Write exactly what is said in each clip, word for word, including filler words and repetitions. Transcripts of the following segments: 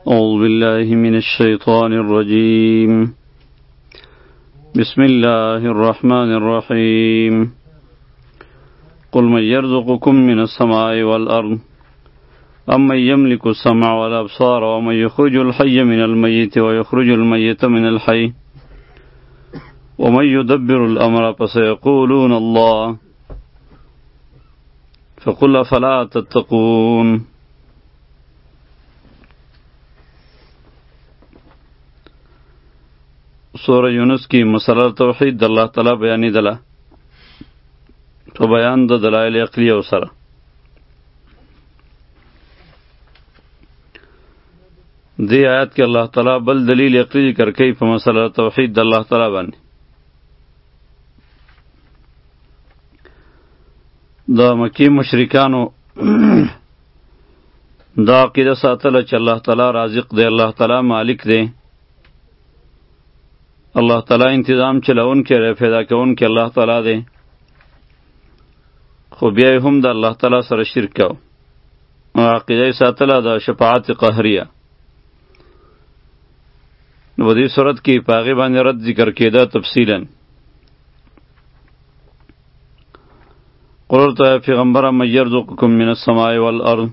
أعوذ بالله من الشيطان الرجيم بسم الله الرحمن الرحيم قل من يرزقكم من السماء والأرض أمن يملك السمع والأبصار ومن يخرج الحي من الميت ويخرج الميت من الحي ومن يدبر الأمر فسيقولون الله فقل أفلا تتقون. سورہ یونس کی مسئلہ توحید اللہ تعالی بیانی دلا تو بیان د دلائل عقلی او سره دی آیات کې الله تعالی بل دلیل عقلی ذکر کوي په مسئلہ توحید د الله تعالی باندې. د مکی مشرکانو دا عقیده ساتله چې الله تعالی رازق دی، الله تعالی مالک دی، الله تعالی انتظام چلون کې ری پیدا کون کې الله تعالی دی، خو بیا هم د الله تعالی سره شرک کو. عقیده ساتله د شفاعت قهریه. نو دې صورت کې پاغي باندې رد ذکر کېده تفصیلا. قل ته پیغمبر من یرزقکم من السماء والارض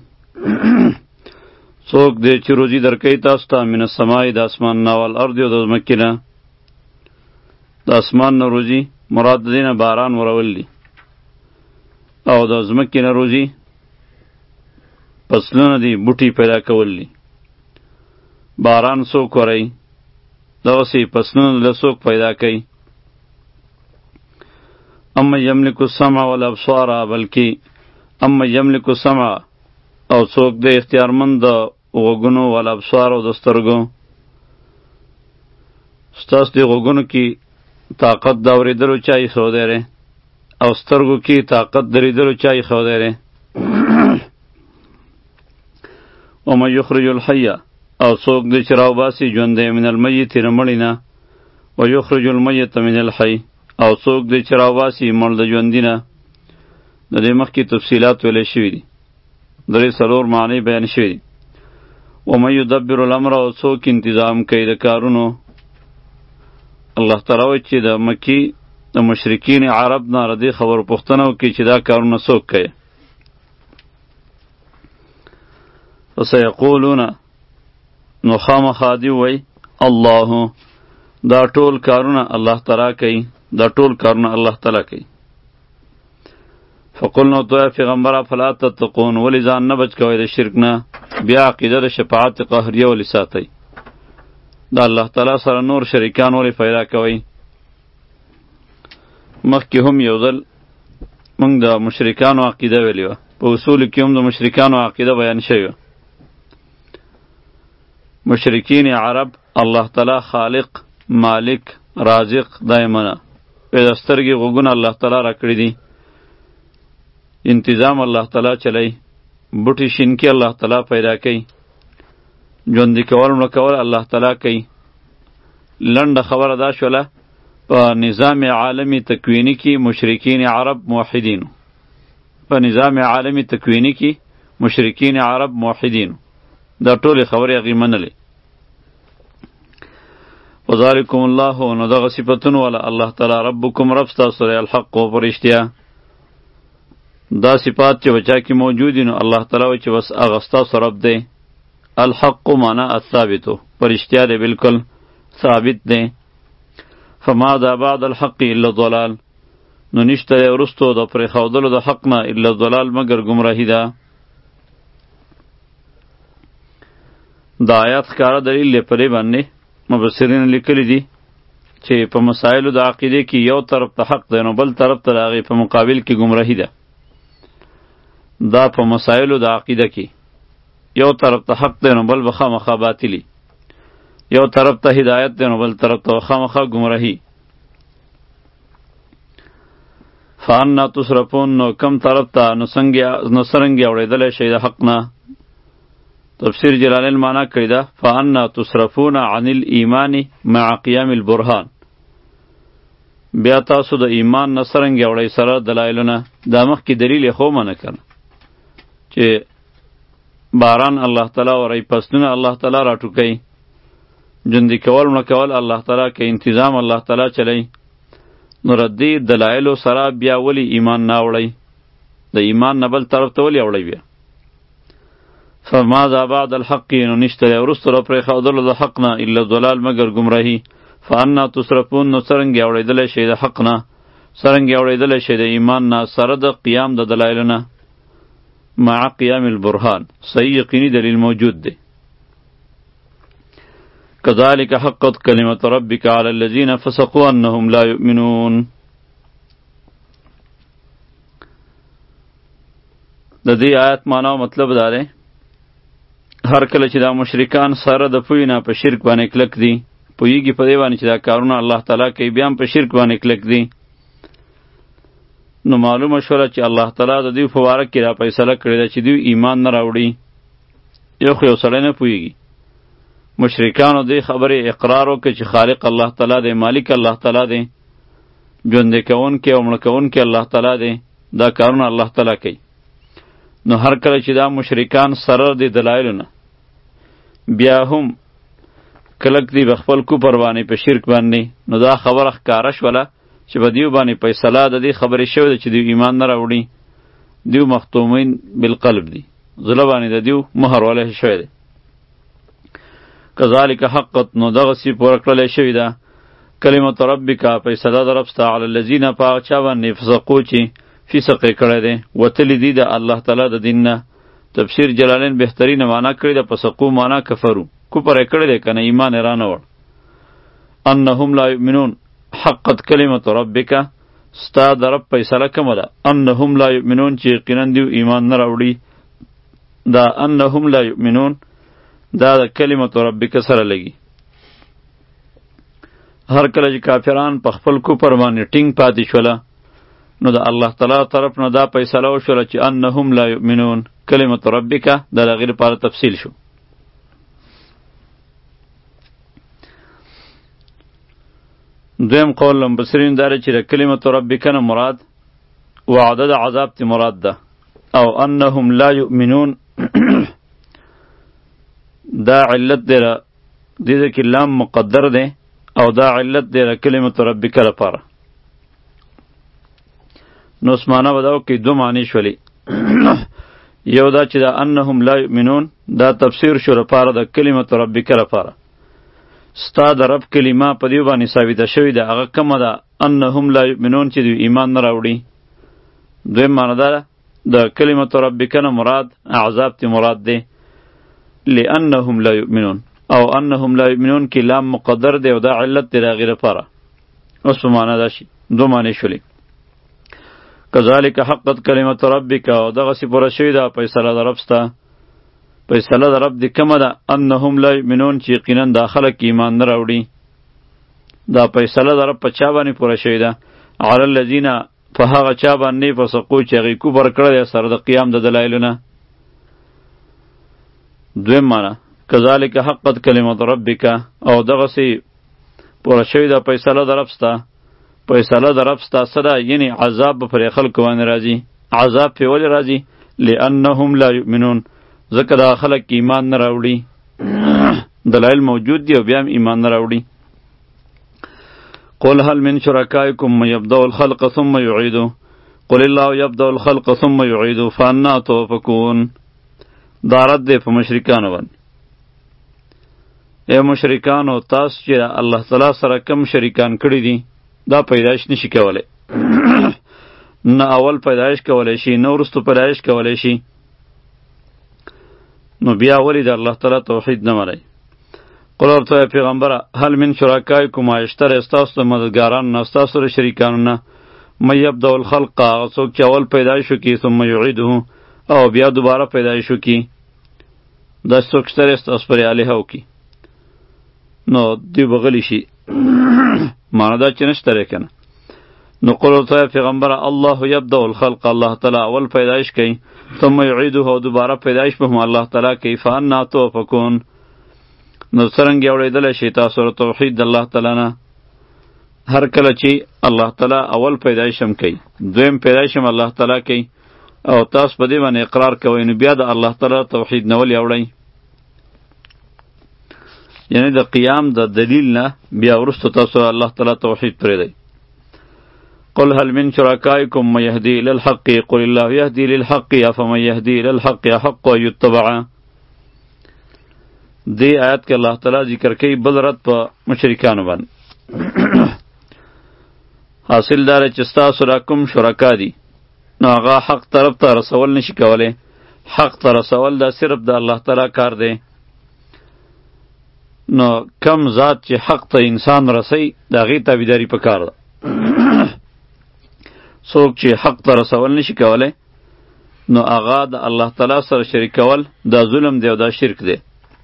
څوک دی چې روزي درکوي تاسو ته من السماء د اسمان نه والارض او د ځمکې نه. د اسمان نه روزي مراد دینه باران ورول دی، او د ځمکې نه روزي فصلونه دي، بوټي پیدا کول دي. باران څوک ورئ دغسې فصلونه له څوک پیدا کوي. اما یملک السمع والابصار بلکې اما یملک السمع او څوک د اختیارمند د غوږونو والابصار او د سترګو. ستاسو د غوږونو کې طاقت د اورېدلو چا ایښودی دی او سترګو کې طاقت د لیدلو چا ایښودی دی. ومن یخرج الحی او څوک دی چې راوباسي ژوندی من المیت د مړي نه، ویخرج المیت من الحی او څوک دی چې راوباسي مړ د ژوندي نه. د دې مخکې تفصیلات ویلی شوي دي، درې څلور معنی بیان شوي دي. ومن یدبر الامر او څوک انتظام کوي د کارونو. الله تعالی وایي چې د مکی د مشرکین عرب نه ردی خبر پوښتنه وکړي چې دا کارونه څوک کوي. فسیقولون نو خامخا دی وایي الله، دا ټول کارونه الله تعالی کوي، دا ټول کارونه الله تعالی کوي. فقل نو تو پیغمبره فلا تتقون، ولی ځان نه بچ کوئ د شرک نه. بیا عقیده د شفاعت قهریه ولی ساتئ، دا الله تعالی سره نور شریکان ولی پیدا کوي. مخکې هم یو ځل موږ د مشرکانو عقیده ویلې وه، په اصولو کې هم د مشرکانو عقیده بیان شوې وه. مشرکین عرب الله تعالی خالق، مالک، رازق دایمنه پیدا سترګې غوږونه الله تعالی را کړي دي، انتظام الله تعالی چلی، بوټي شینکي الله تعالی پیدا کوي، ژوندي کول مړه کول الله تعالی کوي. لنډه خبره دا شوله په نظام عالمی تکوینی کې مشرکین عرب موحدینو، په نظام عالمی تکوینی کې مشرکین عرب موحدینو دا ټولې خبرې هغې منلې. وذالکم الله، نو دغه صفتونه والا الله تعالی ربکم رب ستاسو دی الحق و په رښتیا. دا صفات چې بچا کې موجود دي نو الله تعالی وایي چې بس هغه ستاسو رب دی. الحق معنا الثابتو، په رښتیا دی، بالکل ثابت دی. فما دا بعد الحق الا ضلال، نو نشته دی وروستو د پرېښودلو د حق نه الا ضلال مګر ګمراهي ده. دا آیات ښکاره دلیل دی په دې باندې مبصرین لیکلی دي چې په مسایلو د عقیدې کې یو طرف ته حق دی نو بل طرف ته د هغې په مقابل کې ګمراهي ده. دا په مسایلو د عقیده کې یو طرف ته حق دی نو بل به خامخا باطلي، یو طرف ته هدایت دی نو بل طرف ته خامخا ګمراهي. فانا تصرفون، نو کم طرف ته نو څرنګې اورېدلی شئ د حق نه. تفسیر جلالین معنا کړی ده فانا تصرفون عن الایمان مع قیام البرهان، بیا تاسو د ایمان نه څرنګې اورئ سره دلایلونه. دا مخکې دلیل یې خو منه کنه چې باران الله تعالی وری پسونه الله تعالی را ټوکي جندي کول مړه کول الله تعالی کوي انتظام الله تعالی چلی نو ردی دلایلو سره بیا ولی ایمان نه وړي د ایمان نه بل طرف ته ولی وړي بیا فماذا بعد الحق نو نشته ورسته را پرې خودلو د حق نه الا ضلال مگر گمراهی فانا تصرفون نو څرنګه اوریدل شي د حق نه څرنګه اوریدل شي د ایمان نه سره د قیام د دلایل نه مع قیام البرهان صحیح یقینی دلیل موجود دی كذلك حقت كلمة ربك على الذين فسقوا أنهم لا يؤمنون د دې آیت معنا او مطلب دا دی هر کله چې دا مشرکان سره د پوی نه په شرک باندې کلک دي پویږي په دې باندې چې دا کارونه الله تعالی کوي بیا هم په شرک باندې کلک دي نو معلومه شوله چې الله تعالی د دوی په باره کې را فیصله کړې ده چې دوی ایمان نه راوړي یو خو یو سړی نه پوهېږي مشرکانو دې خبرې اقرار وکړي چې خالق الله تعالی دی مالک الله تعالی دی ژوندی کوونکی او مړه کوونکی الله تعالی دی دا کارونه الله تعالی کوي نو هر کله چې دا مشرکان سره د دلایلو نه بیا هم کلک دی بخپل کوپر باندې په شرک باندې نو دا خبره ښکاره شوله چې په دیو باندې فیصله د دې خبرې شوې ده چې دیو ایمان نه راوړي دیو مختومین بالقلب دی زړه باندې د دیو مهر ولی شوی دی کذالک حقت نو دغسې پوره کړلی شوې ده کلمت ربک فیصله د رب ستا علی الذین په هغه چا باندې فسقو چې فسق یې کړی دی وتلی دي د الله تعالی د دین نه تفسیر جلالین بهترینه معنا کړې ده فسقو معنا کفرو کفر یې کړی دی که نه ایمان یې رانه وړ انهم لا یؤمنون حقت کلمت ربک ستا د رب فیصله کومه ده انهم لا یؤمنون چې یقینا دیو ایمان نه راوړي دا انهم لا یؤمنون دا د کلمت ربک سره لګي هر کله چې کافران په خپل کفر باندې ټینګ پاتې شوله نو د الله تعالی طرف نه دا فیصله وشوله چې انهم لا یؤمنون کلمت ربک د هغې لپاره تفصیل شو دویم قول مفسرین داره چې د کلمت ربک نه مراد وعده د عذاب تی مراد ده او انهم لا یؤمنون دا علت دی د دې کې لام مقدر دی او دا علت دی د کلمت ربک لپاره نو اسمانه به دا وکړي دو معنی شولې یو دا چې دا انهم لا یؤمنون دا تفسیر شو لپاره د کلمت ربک لپاره ستا د رب کلمه په دیو باندې ثابته شوې ده هغه کومه ده انهم لا یؤمنون چې دوی ایمان نه راوړي دویم معنی ده د کلمت ربک نه مراد عذاب تی مراد دی لانهم لا یؤمنون او انهم لا یؤمنون کې لام مقدر دی او دا علت دی د هغې لپاره اوس په معنی دا شي دو معنی شولې کذالک حقت کلمت ربک او دغسې پوره شوې ده فیصله د رب ستا فیصله د رب دی کومه ده انهم لا یؤمنون چې یقینا دا خلک ایمان نه راوړي دا فیصله د رب په چا باندې پوره شوې ده علی الذین په هغه چا باندې فسقو چې هغې کفر کړی دی سره د قیام د دلایلو نه دویم معنی کذالک حقت کلمت ربک او دغسې پوره شوې ده فیصله د رب ستا فیصله د رب ستا څه ده یعنې عذاب به پرې خلکو باندې راځي عذاب پرې ولې راځي لانهم لا یؤمنون ځکه دا خلک ایمان نه راوړي دلایل موجود دي او بیا هم ایمان نه راوړي قل هل من شرکائکم من یبدأ الخلق ثم یعیده قل الله یبدأ الخلق ثم یعیده فانا توفکون دا رد دی په مشرکانو باندې ای مشرکانو تاسو چې الله تعالی سره کم شریکان کړي دي دا پیدایش نشي کولی نه اول پیدایش کولی شي نه وروستو پیدایش کولی شي نو بیا ولی د الله تعالی توحید نه منئ قل ورته پیغمبره هل من شرکائکم اشتر استاسو د مددګارانو نه ستاسو د شریکانو نه من یبدأ الخلق هغه څوک چې اول پیدایش وکړي ثم یعیده او بیا دوباره پیدایش وکړي دا څوک شته ستاسو پرې الهه وکړي نو دوی به غلی شي معنی دا چې نشته دی که نه نو قل ورته پیغمبره الله یبدأ الخلق الله تعالی اول پیدایش کوي ثم یعیده او دوباره پیدایش به هم الله تعالی کوي فانا توفکون نو څرنګه اورېدلی شي تاسو سره توحید د الله تعالی نه هر کله چې الله تعالی اول پیدایش هم کوي دویم پیدایش هم الله تعالی کوي او تاسو په دې باندې اقرار کوئ نو بیا د الله تعالی توحید نه ولې اوړئ؟ یعنی د قیام د دلیل نه بیا وروسته تاسو الله تعالی توحید پرېږدئ. قل هل من شرکائکم من یهدی الی الحق قل الله یهدی للحق افمن یهدی الی الحق احق ان یتبع. دې آیت کې الله تعالی ذکر کوي بل رد په مشرکانو باندې. حاصل داره چې ستاسو را کوم شرکا دي نو هغه حق طرف ته رسول نشي کولی. حق ته رسول دا صرف د الله تعالی کار دی. نو کم ذات چې حق ته انسان رسی د هغې تابعداري پکار ده. څوک چې حق ته رسول نشي کولی نو هغه د الله تعالی سره شریک کول دا ظلم دی او دا شرک دی.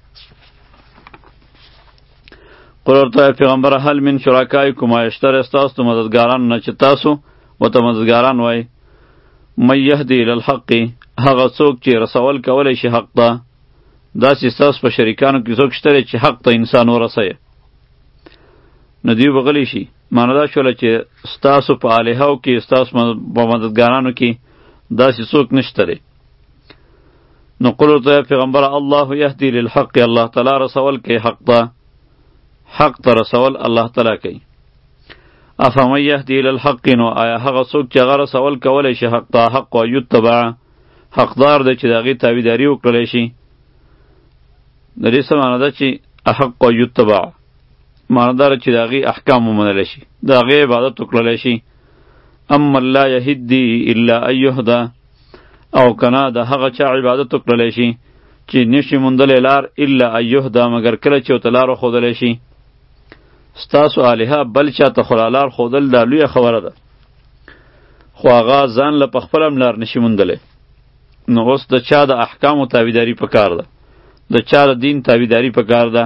قل ورته پیغمبره هل من شرکائکم آیشتر ستاسو مددګارانو نه چې تاسو ورته مددګاران وایي من یهدی الی الحق هغه څوک چې رسول کولی شي حق ته. داسې ستاسو په شریکانو کې څوک شته چې حق ته انسان ورسوي نو دوی به غلی شي. معنی دا شوله چې ستاسو په الهو کې ستاسو په مددګارانو کې داسې څوک نشته دی. نو قل ورته پیغمبره الله یهدی للحق الله تعالی رسول کوي حق ته. حق ته رسول الله تعالی کوي. افمن یهدی الی الحق نو آیا هغه څوک چې هغه رسول کولی شي حق ته حق و یتبع حقدار دی چې د هغې تابعداري وکړلی شي. د دې څه معنی ده چې احق و یتبع معنی داره چې د هغې احکام ومنلی شي د هغې عبادت وکړلی شي. اما لا یهدی الا ان یهده او کنه د هغه چا عبادت وکړلی شي چې نشي موندلی لار الا ان یهده مګر کله چې ورته لار وښودلی شي. ستاسو الهه بل چاته خو لار ښودل دا لویه خبره ده خو هغه ځان له په خپله هم لار نشي موندلی. نو اوس د چا د احکامو تابعداري پکار ده د چا د دین تابعداري پکار ده.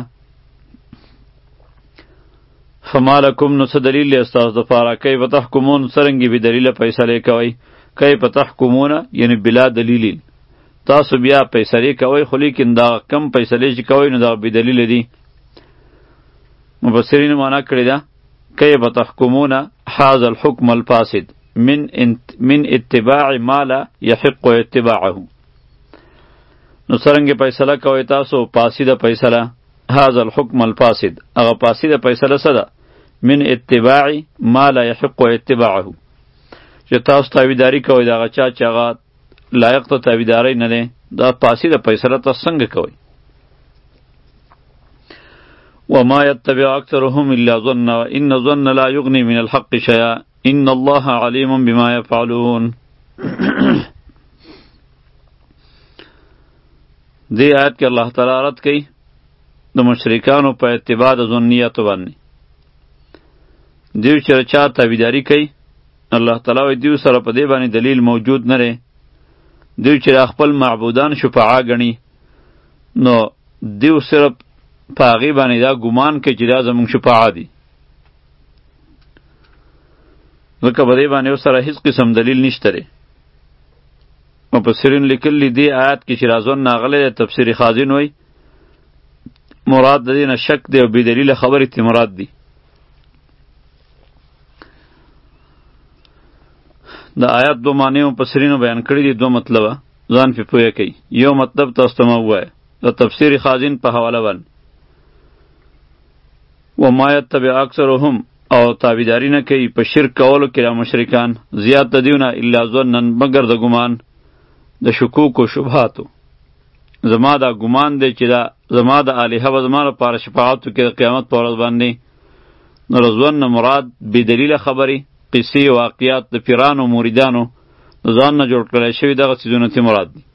فما لکم نو څه دلیل دی ستاسو دپاره کیف تحکمون څرنګې بې دلیله فیصلې کوئ. کیف تحکمون یعنی بلا دلیل تاسو بیا فیصلې کوئ خو لیکن دا کم فیصلې چې کوئ نو دا بې دلیله دي. مفسرینو معنا کړې ده کیف تحکمون هذا الحکم الفاسد من من اتباع ما لا یحق اتباعه. نو څرنګې فیصله کوئ تاسو فاسده فیصله هذا الحکم الفاسد هغه فاسده فیصله څه ده من اتباع ما لا یحق اتباعه چې تاسو تابعداري کوئ د هغه چا چې هغه لایق ته تابعدارۍ نه دی دا فاسده فیصله تاسو څنګه کوئ. وما يتبع اکثرهم الا ظن ان ظن لا یغني من الحق شیئا ان الله علیم بما یفعلون. دی آیت کې الله تعالی رد کوي د مشرکانو په اتباع د ظنیاتو باندې. دیو چې چا تابعداري کوي الله تعالی وایي دیو سره په دې باندې دلیل موجود نه دی. دیو چې خپل معبودان شفعا ګڼي نو دیو صرف په هغې باندې دا ګمان کوي چې دا زموږ شفعا دي ځکه په دې باندې ورسره هیڅ قسم دلیل نشته دی. مفسرین لیکلي دې آیات کې چې رازون ناغلی دی تفسیر خازن وایي مراد د دې نه شک دی او بې دلیله خبرې تی مراد دي. د آیات دو معنی مفسرینو بیان کړي دي دو مطلبه ځان پې پوهه کوي. یو مطلب تاسو ته مه ووایه د تفسیر خازن په حواله باندې وما یتبع اکثرهم او تابعداري نه کوي په شرک کولو کې را مشرکان زیات د دیونه الا ظنا مگر د ګمان د شکوک و شبهاتو. زما دا ګمان دی چې دا زما د الهه به زما لپاره شفاعت وکړي د قیامت په ورځ باندې. نو رضوان نه مراد بې دلیله خبرې قصې واقعات د پیرانو مریدانو د ځان نه جوړ کړی شوي دغه څیزونه تی مراد دي.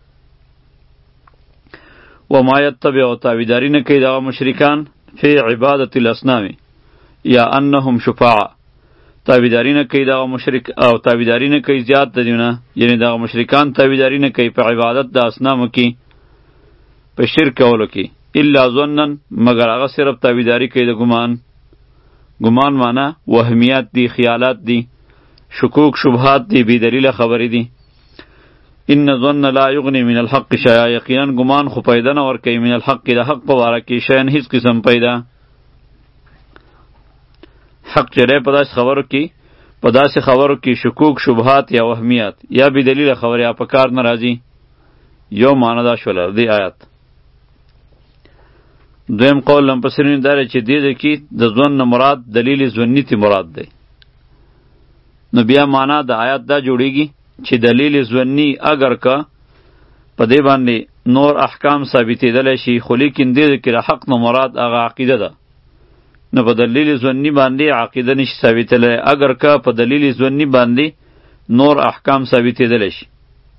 وما یتبع او تابعداري نه کوي دغه مشرکان فی عبادت الاصنام یا انهم شفاعه تابعداري نه کوي دغه مشرک او تابعداري نه کوي زیات د دیونه یعنی دغه مشرکان تابعداري نه کوي په عبادت د اصنامو کې په شرک کولو کې الا ظنا مگر هغه صرف تابعداري کوي د ګمان. ګمان معنی وهمیات دي خیالات دي شکوک شبهات دي بې دلیله خبرې دي. ان ظن لا یغنی من الحق شیئا یقینا ګمان خو پیدا نه ورکوي من الحق د حق په باره کې شیئا هیڅ قسم پیدا. حق چې دی په داسې خبرو کې په داسې خبرو کې شکوک شبهات یا وهمیات یا بې دلیله خبرې یا په کار نه راځي. یو معنی دا شوله دې آیات. دویم قول لمپسرین دا چې دې کې د ځوان نه مراد دلیل ظنی تی مراد دی. نو بیا معنا د آیات دا جوړیږي چې دلیل ظنی اگر که په دې باندې نور احکام ثابتېدلی شي خو لیکن دې کې د حق نه مراد هغه عقیده ده، نو په دلیل ظنی باندې عقیده نشي ثابتېدلی اگر که په دلیل ظنی باندې نور احکام ثابتېدلی شي.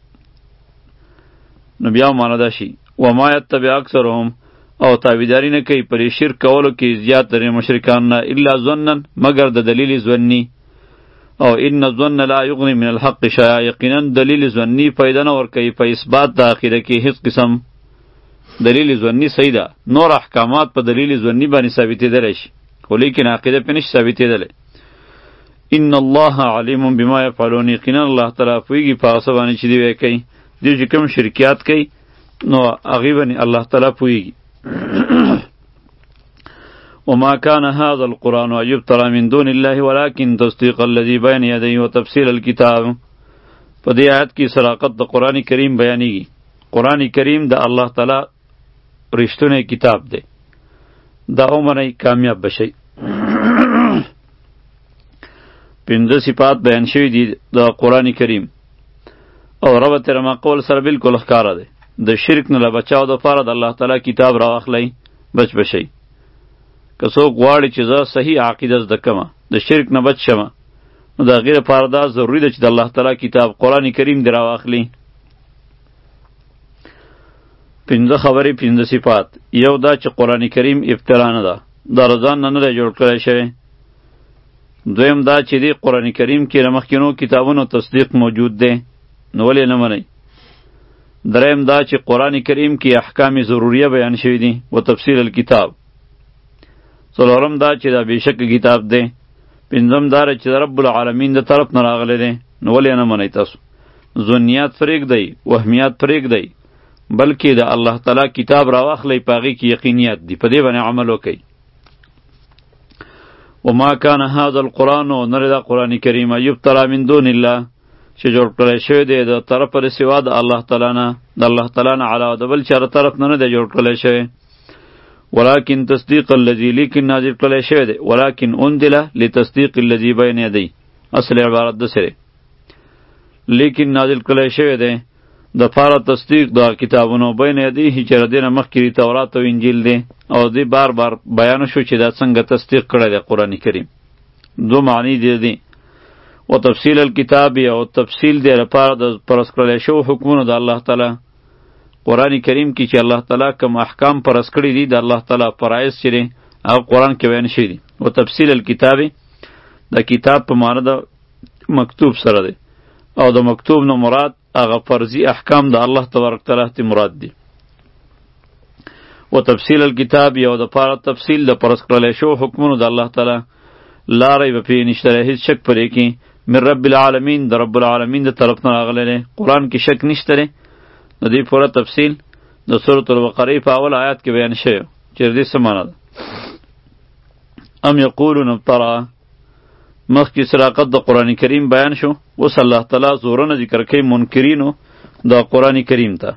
نو بیا معنا دا شي وما یتبع اکثرهم او تابعداري نه کوي پر شرک کولو کې زیات درې مشرکان نه الا ظنا مگر د دلیل ظنی. او ان الظن لا یغنی من الحق شیئا، یقینا دلیل ظنی فایده نه ورکوي په اثبات د عقیده کې هیڅ قسم. دلیل ظنی صحیح ده، نور احکامات په دلیل ظنی باندې ثابتېدلی شي خو لیکن عقیده پې نشي ثابتېدلی. ان الله علیم بما یفعلون، یقینا الله تعالی پوهېږي په هغه څه باندې چې دوی کوي. دوی چې کوم شرکیات کوي نو هغې باندې الله تعالی پوهېږي. وما كان هذا القرآن أن يفترى من دون الله ولكن تصديق الذي بين يديه وتفصيل الكتاب. په دې آیت کې صداقت د قرآن کریم بیانېږي. قرآن کریم د الله تعالی رښتونی کتاب دی، دا ومنئ کامیاب بشئ. پنځه صفات بیان شوي دي د قرآن کریم او ربط یې ما قول سره بالکل ښکاره دی. د شرک نه له بچاو دپاره د الله تعالی کتاب راواخلئ، بچ بشئ. که څوک غواړي چې زه صحیح عقیده زده کړمه، د شرک نه بچ شمه، نو د هغې لپاره دا ضروري ده چې د الله تعالی کتاب قرآن کریم دې راواخلي. پنځه خبرې پنځه صفات. یو دا چې قرآن کریم ابتلا نه ده، دا د ځان نه نه دی جوړ کړی شوی. دویم دا چې دې قرآن کریم کې د مخکینو کتابونو تصدیق موجود دی، نو ولې نه منئ. دریم دا چې قرآن کریم کې احکام ضروریه بیان شوي دي و تفصیل الکتاب. څلورم دا چې دا بېشک کتاب دی. پنځم دا چې د رب العالمین د طرف نه راغلی دی، نو ولې نه منئ تاسو. ظنیات پرېږدئ، وهمیات پرېږدئ، بلکې د الله تعالی کتاب راواخلئ، په هغې کې یقینیات دي، په دې باندې عمل وکئ. وما كان هذا القرآن، نه دا قرآن کریم یفترى من دون الله چې جوړ کړی شوی دی د طرفه د سوا د الله تعالی نه، د الله تعالی نه علاوه د بل چا د طرف نه نه دی جوړ کړی شوی. ولكن تصدیق الذي، لیکن نازل کړی شوی دی، ولكن انزل لتصدیق الذي بین یدی. اصل عبارت د سره لیکن نازل کړی شوی دی د پاره تصدیق د کتابونو بین یدیه چې د دې نه مخکې تورات او انجیل دی. او دې بار بار بیان شو چې دا څنګه تصدیق کړی دی قرآن کریم. دو معنی دی دی و تفصیل الکتاب او تفصیل دی لپاره د پرس کړی شو حکمونو د الله تعالی. قرآن کریم کې چې الله تعالی کوم احکام پرس کړي دي د الله تعالی فرایض چې دي هغه قرآن کې بیان شوي دي. و تفصیل الکتاب د کتاب په معنی د مکتوب سره دی، او د مکتوب نه مراد هغه فرضي احکام د الله تبارک تعالی ته مراد دي. و تفصیل الکتاب یو د پاره تفصیل د پرس کړلی شو حکمونو د الله تعالی. لا ریب فیه، نشته هیڅ شک پرې کې، من رب العالمین، د رب العالمین د طرف نه راغلی دی. قرآن کې شک نشته دی. د دې پوره تفصیل د سورة البقره په اول آیات کې بیان شوی چې د دې څه معنی ده. ام یقولون افترا، مخکې صداقت د قرآن کریم بیان شو، اوس الله تعالی زورونه ذکر کوي منکرینو د قرآن کریم ته.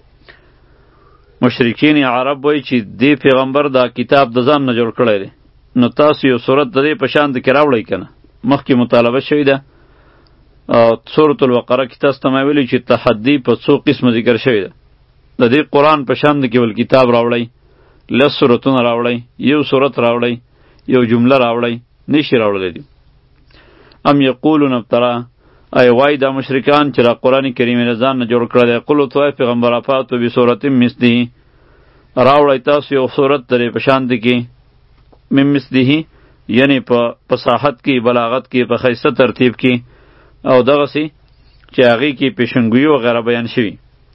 مشرکین عرب وایي چې دې پیغمبر دا کتاب د ځان نه جوړ کړی دی، نو تاسو یو صورت د دې په شان کې راوړئ که نه. مخکې مطالبه شوې ده او سورة البقره کې تاسو ته مې ویلي چې تحدي په څو قسمه ذکر شوې ده. د دې قرآن په شان کې بل کتاب راوړئ، لس سورتونه راوړئ، یو سورت راوړئ، یو جمله راوړئ، نشي راوړلی دي. ام یقولون افترا، ای وای دا مشرکان چې را قرآن کریم نه ځان نه جوړ کړی دی. قل ورته پیغمبر فاتو بصورت مثله، راوړئ تاسو یو صورت درې په شان کې من مثله، یعنی په فصاحت کې، بلاغت کې، په ښایسته ترتیب کې، او دغسې چې هغې کې پیشنګویي وغیره بیان شوي.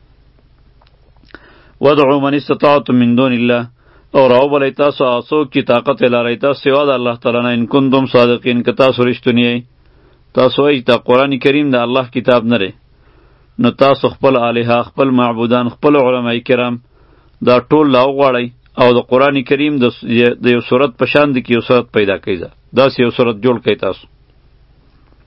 ودعو من استطاعتم من دون الله، او راوبلئ تاسو هغه څوک چې طاقت یې لرئ تاسو سوا د الله تعالی نه، ان کنتم صادقین، که تاسو رښتونی یئ. تاسو وایئ دا قرآن کریم د الله کتاب نه دی، نو تاسو خپل الهه، خپل معبودان، خپل علماء کرام دا ټول راوغواړئ او د قرآن کریم د یو صورت په شان کې یو صورت پیدا کړئ. داسې یو صورت جوړ کړئ تاسو.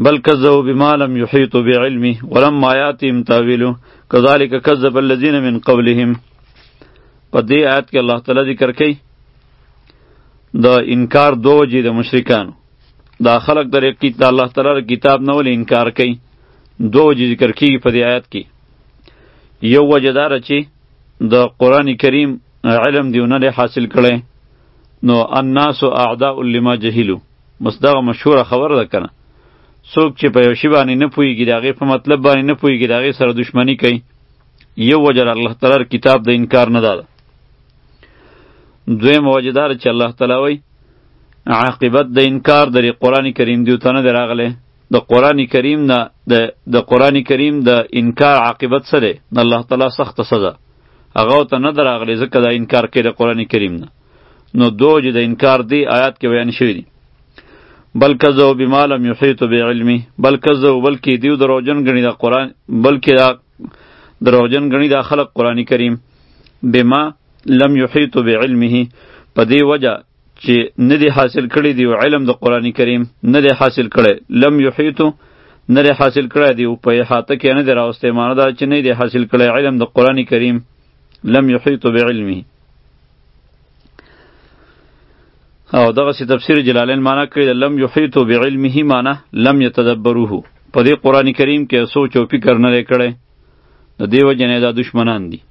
بل کذبوا بما لم یحیطوا بعلمه ولما یاتهم تاویله کذلک کذب الذین من قبلهم. په دې آیت کې الله تعالی ذکر کوي د انکار دو وجې د مشرکانو. دا خلق در د الله تعالی کتاب نه ولې انکار کوي، دو وجې ذکر کیږي په دې آیت کې. یو وجه داره چې د قرآن کریم علم دیونه دی حاصل کړی، نو الناس اعداء لما جهلوا، بس دغه مشهوره خبره ده کنه، څوک چې په یو شی باندې نه پوهېږي د هغې په مطلب باندې نه پوهېږي د هغې سره دشمني کوي. یو وجه الله تعالی کتاب د انکار نه ده. دویم وجه داره چې الله تعالی وایي عاقبت د انکار در قرآن کریم دیو ته نه دی راغلی. د قرآن کریم نه د قرآن کریم د انکار عاقبت څه دی؟ د الله تعالی سخته سزا هغه ته نه دی راغلی، ځکه دا انکار کوي د قرآن کریم نه. نو دو وجې د انکار دی آیات کې بیان شوي دي. بل کذبوا بما لم یحیطوا بعلمه، بل کذبوا بلکې دیو دروغجن ګڼي د قرآن، بلکې دا دروغجن ګڼي دا خلق قرآن کریم بما لم یحیطوا بعلمه، په دې وجه چې نه دی حاصل کړی دی علم د قرآن کریم، نه دی حاصل کړی، لم یحیطوا نه دی حاصل کړی دی په احاطه کې نه دی راوستی، معنی دا چې نه دی حاصل کړی علم د قرآن کریم، لم یحیطوا بعلمه. او دغه سی تفسیر جلالین معنی کړی د لم یحیطوا بعلمه معنی لم یتدبروه، په دې قرآن کریم کې سوچ او فکر نه دی کړی، د دې وجې نه دا دشمنان دي.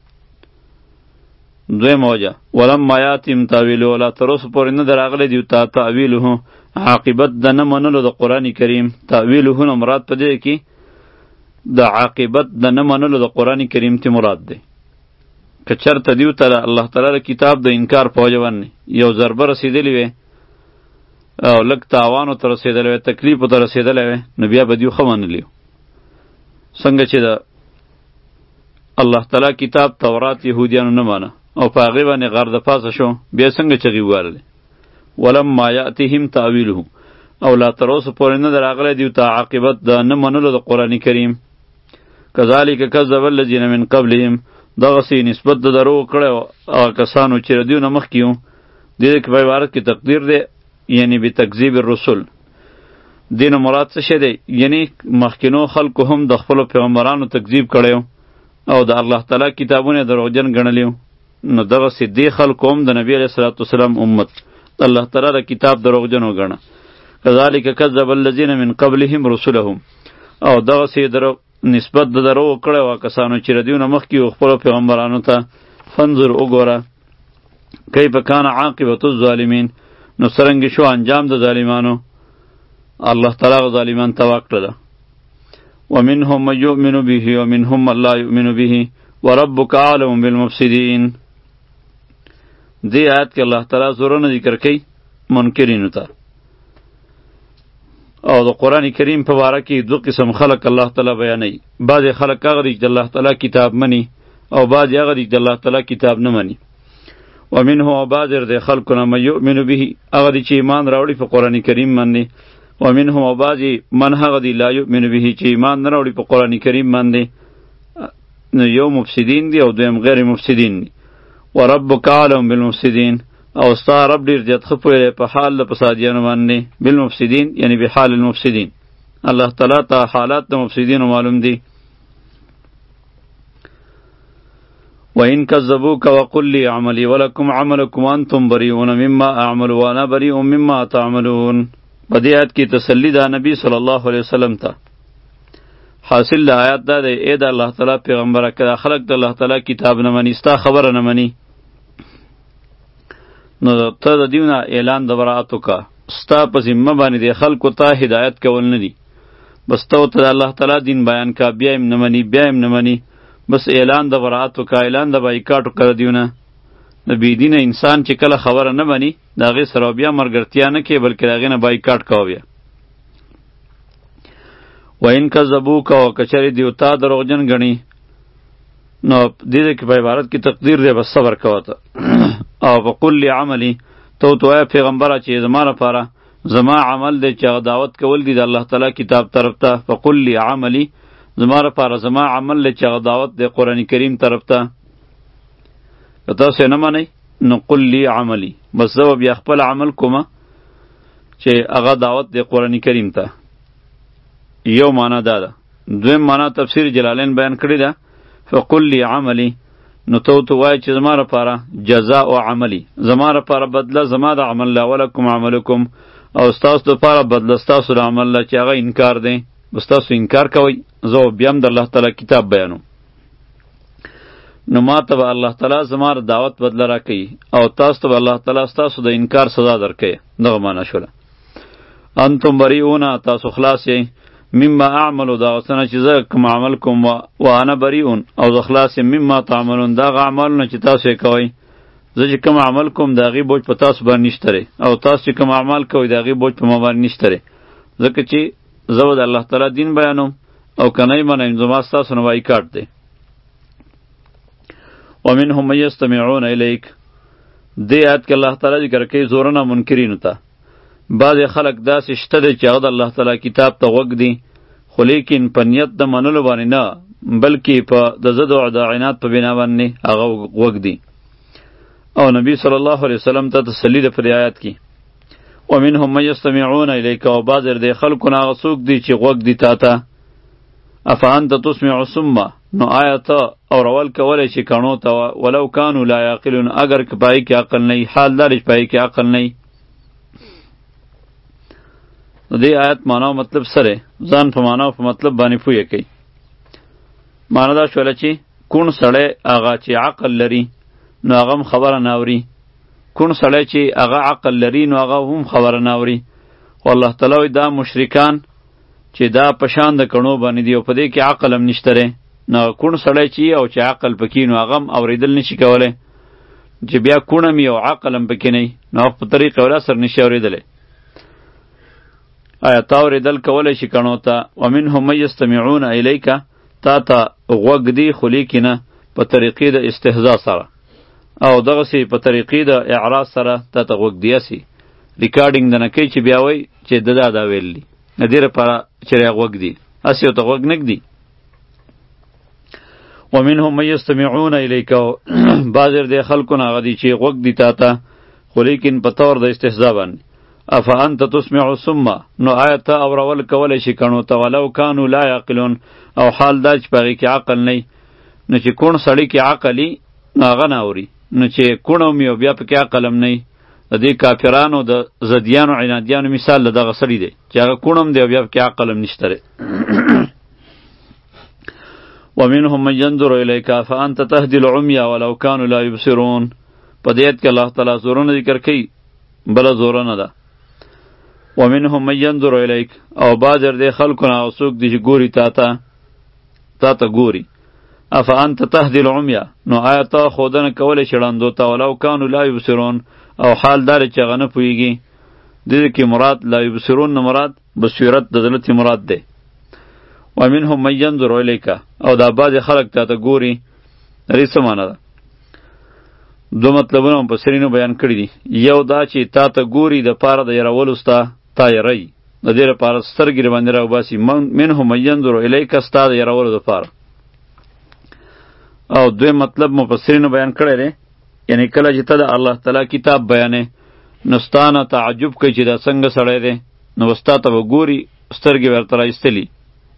دویم وجه ولما یاتهم تاویله، ولا تر اوسه پورې نه دی راغلی دیو ته تاویله عاقبت د نه منلو د قرآن کریم. تاویله نه مراد په دې کې د عاقبت د نه منلو د قرآن کریم ته مراد دی. که چېرته دیو ته الله تعالی کتاب د انکار په وجه باندې یو ضربه رسېدلې وی او لږ تاوان ورته رسېدلی وی، تکلیف ورته رسېدلی وی، نو بیا به دیو ښه منلی و. څنګه چې د الله تعالی کتاب تورات یهودیانو نه مانه او په هغې باندې غر د پاسه شو، بیا څنګه چغې ووهلې ولما یأتهم تأویله، او لا تر اوسه پورې نه دی راغلی دیو ته عاقبت د نه منلو د قرآن کریم. کذلک کذب الذین من قبلهم، دغسې نسبت د درو کړی هغه کسانو چې د دیو نه مخکې وو. دې کې په عبارت کې تقدیر دی، یعنی بتکذیب الرسل. دې نه مراد څه شی دی؟ یعنی مخکینو خلکو هم د خپلو پیغمبرانو تکذیب کړی او د الله تعالی کتابونه دروغجن ګڼلي، نو دغسې دې خلکو هم د نبی علیه صلات وسلام امت الله تعالی د کتاب دروغجن وګڼه. کذلک کذب الذین من قبلهم رسلهم، او دغسې درو نسبت د درو کړی وه کسانو چې د دیو نه مخکې وو خپلو پیغمبرانو ته. فانظر وګوره کیف کان عاقبت الظالمین، نو څرنګې شو انجام د ظالمانو. الله تعالی هغه ظالمان تباه کړله. ومنهم من یؤمن به ومنهم من لا یؤمن به وربک اعلم بالمفسدین. دې آیت کې الله تعالی زورونه ذکر کوي منکرینو ته. او د قرآن کریم په باره کې دو قسم خلق الله تعالی بیانوي. بعضې خلق هغه دي چې د الله تعالی کتاب مني، او بعضې هغه دي چې د الله تعالی کتاب نه مني. ومنه او بعضې د خلکو نه من یؤمن به، هغه دي چې ایمان راوړي په قرآن کریم باندې. ومنهم او بعضې من هغه دي لا یؤمن به، چې ایمان نه راوړي په قرآن کریم باندې. نو یو مفسدین دي او دویم غیر مفسدین دي. وربک اعلم بالمفسدین، او ستا رب ډېر زیات ښه پوهېږي په حال د فسادیانو باندې. بالمفسدین یعنی بحال المفسدین، الله تعالی ته حالات د مفسدینو معلوم دي. وإن كذبوك وقل لي عملي ولكم عملكم وأنتم بريئون مما أعمل وأنا بريء مما تعملون. په دې آیت کې تسلی ده نبی صلی الله علیه وسلم ته. حاصل د آیات دا دی ای د الله تعالی پیغمبره که دا خلق د الله تعالی کتاب نه مني، ستا خبره نه مني، نو ته د دیو نه اعلان د براعت وکړه. ستا په ذمه باندې د خلکو ته هدایت کول نه دي، بس ته ورته د الله تعالی دین بیان کا، بیا یې نه مني بیا یې نه مني، بس اعلان د براعت وکړه، اعلان د بایکاټ وکړه دیو نه. د بېدینه انسان چې کله خبره نه مني د هغې سره بیا ملګرتیا نه کوي، بلکې د هغې نه بایکاټ کوه بیا. وإن کذبوک، او که چېرې دیو تا دروغجن ګڼي، نو دې کې په عبارت کې تقدیر دی، بس صبر کوه ته. او فقل لی عملی، تو تو ای پیغمبره چې زما لپاره زما عمل دی چې هغه دعوت کول دي د الله تعالی کتاب طرف ته. فقل لی عملی، زما لپاره زما عمل دی چې هغه دعوت دی قرآن کریم طرف ته. که تاسو یې نه منئ نو قل لی عملی، بس زه بیا خپل عمل کومه چې هغه دعوت دی قرآن کریم ته. یو معنا دا ده. دویم معنا تفسیر جلالین بیان کړی ده فقل لی عملی، نو تو تو وای چې زما لپاره جزاء او عملی، زما لپاره بدله زما د عمل له، ولکم عملکم، او ستاسو لپاره بدله ستاسو د عمل له چې هغه انکار دی، بس تاسو انکار کوئ، زه بیا هم د الله تعالی کتاب بیانوم. نو ما ته به الله تعالی زما د دعوت بدله راکوي او تاسو ته به الله تعالی ستاسو د انکار سزا درکوي. دغه معنا شوله. انتم بریئون، تاسو خلاص یئ، مما اعملو دا غسنه چې زه کوم عمل کوم، و انا بریئون، او زه خلاص یم مما تعملون دا غ اعمالونه چې تاسو یې کوئ. زه چې کوم عمل کوم د هغې بوج په تاسو باندې نشته دی، او تاسو چې کوم عمل کوئ د هغې بوج په ما باندې نشته دی، ځکه چې زه به د الله تعالی دین بیانوم، او که نه یې منئ زما ستاسو نه بایکاټ دی. ومنهم من یستمعون الیک، دې آیت کې الله تعالی ذکر کوي زورونه منکرینو ته. بعضې خلک داسې شته دی چې هغه د الله تعالی کتاب ته غوږ دي، خو لیکن په نیت د منلو باندې نه، بلکې په د ضد او د عناد په بنا باندې هغه غوږ دي. او نبی صلی الله علیه وسلم ته تسلی ده په دې آیت کې. ومنهم من یستمعون الیک، او بعضې د خلکو نه هغه څوک دي چې غوږ دي تا ته. افانت تسمع الصم، نو آیا ته اورول کولی شي کڼو ته، ولو کانوا لا یعقلون، اگر که پای کې عقل نه وي، حال دا دی چې پای کې عقل نه وي. نو دې آیت معنا او مطلب سره ځان په معنا او په مطلب باندې پوهه کوي. معنا دا شوله چې کون سړی هغه چې عقل لري نو هغه هم خبره نه اوري، کون سړی چې هغه عقل لري نو هغه هم خبره نه اوري. خو الله تعالی وایي دا مشرکان چې دا په شان د کڼو باندې دي او په دې کې عقل هم نشته دی، نو کون سړی چې او چې عقل پکې نو هغه هم اورېدل نشي کولی، چې بیا کون هم او عقل هم پکې نه وي نو هغه په طریقه ولا سر نشي اورېدلی. آیا تا اورېدل کولی شي کڼو ته؟ ومنهم من یستمعون الیک، تا ته غوږ دی خو لیکې نه په طریقې د استهزا سره، او دغسې په طریقې د اعراض سره تا ته غوږ دی، هسې ریکارډینګ د نه کوي چې بیا وایي چې ده دا دا ویل دي، د دې لپاره چې غوږ دی، هسې ورته غوږ نه ږدي. ومنهم من یستمعون الیک، بعضې د خلکو نه هغه دي چې غوږ دی تا ته خو لیکن په طور د استهزا باندې. افانت تسمع الصم، نو آیا ته اورول کولی شي کڼو ته، ولو کانوا لا یعقلون، او حال دا چې په هغې کې عقل نه وي. نو چې کوڼ سړي کې عقل وي نو هغه نه اوري، نو چې کوڼ هم وي او بیا پکې عقل هم نه وي، د دې کافرانو د زدیانو عنادیانو مثال له دغه سړي دی چې هغه کوڼ هم دی او بیا پکې عقل هم نشته دی. ومنهم من ينظر الیک فانت تهدی العمي ولو کانوا لا یبصرون، په دې آیت کې الله تعالی زورونه ذکر کوي، بله زورونه ده. ومنهم من ينظر الیک، او بعض د خلکو نه هغه څوک دي چې ګوري تا ته، تا ته ګوري. افانت تهدی العمي، نو آیا ته ښودنه کولی شي ړندو ته، ولو کانوا لا یبصرون، او حال دا دی چې هغه نه پوهېږي. دې کې مراد لا یبصرون نه مراد بصیرت د زړه مراد دی. ومنهم من ينظر الیک، او دا بعضې خلک تا ته ګوري، د دې څه معنا ده؟ دو مطلبونه مفسرینو بیان کړي دي. یو دا چې تا ته ګوري د پاره د یرولو ستا تا یری، د دې لپاره سترګې د باندې راوباسي. منهم من ينظر الیک، ستا د یرولو دپاره. او دویم مطلب مفسرینو بیان کړی دی، یعنی کله چې ته د الله تعالی کتاب بیانې نو ستا نه تعجب کوي چې دا څنګه سړی دی، نو ستا ته به ګوري، سترګې ورته رایستلي.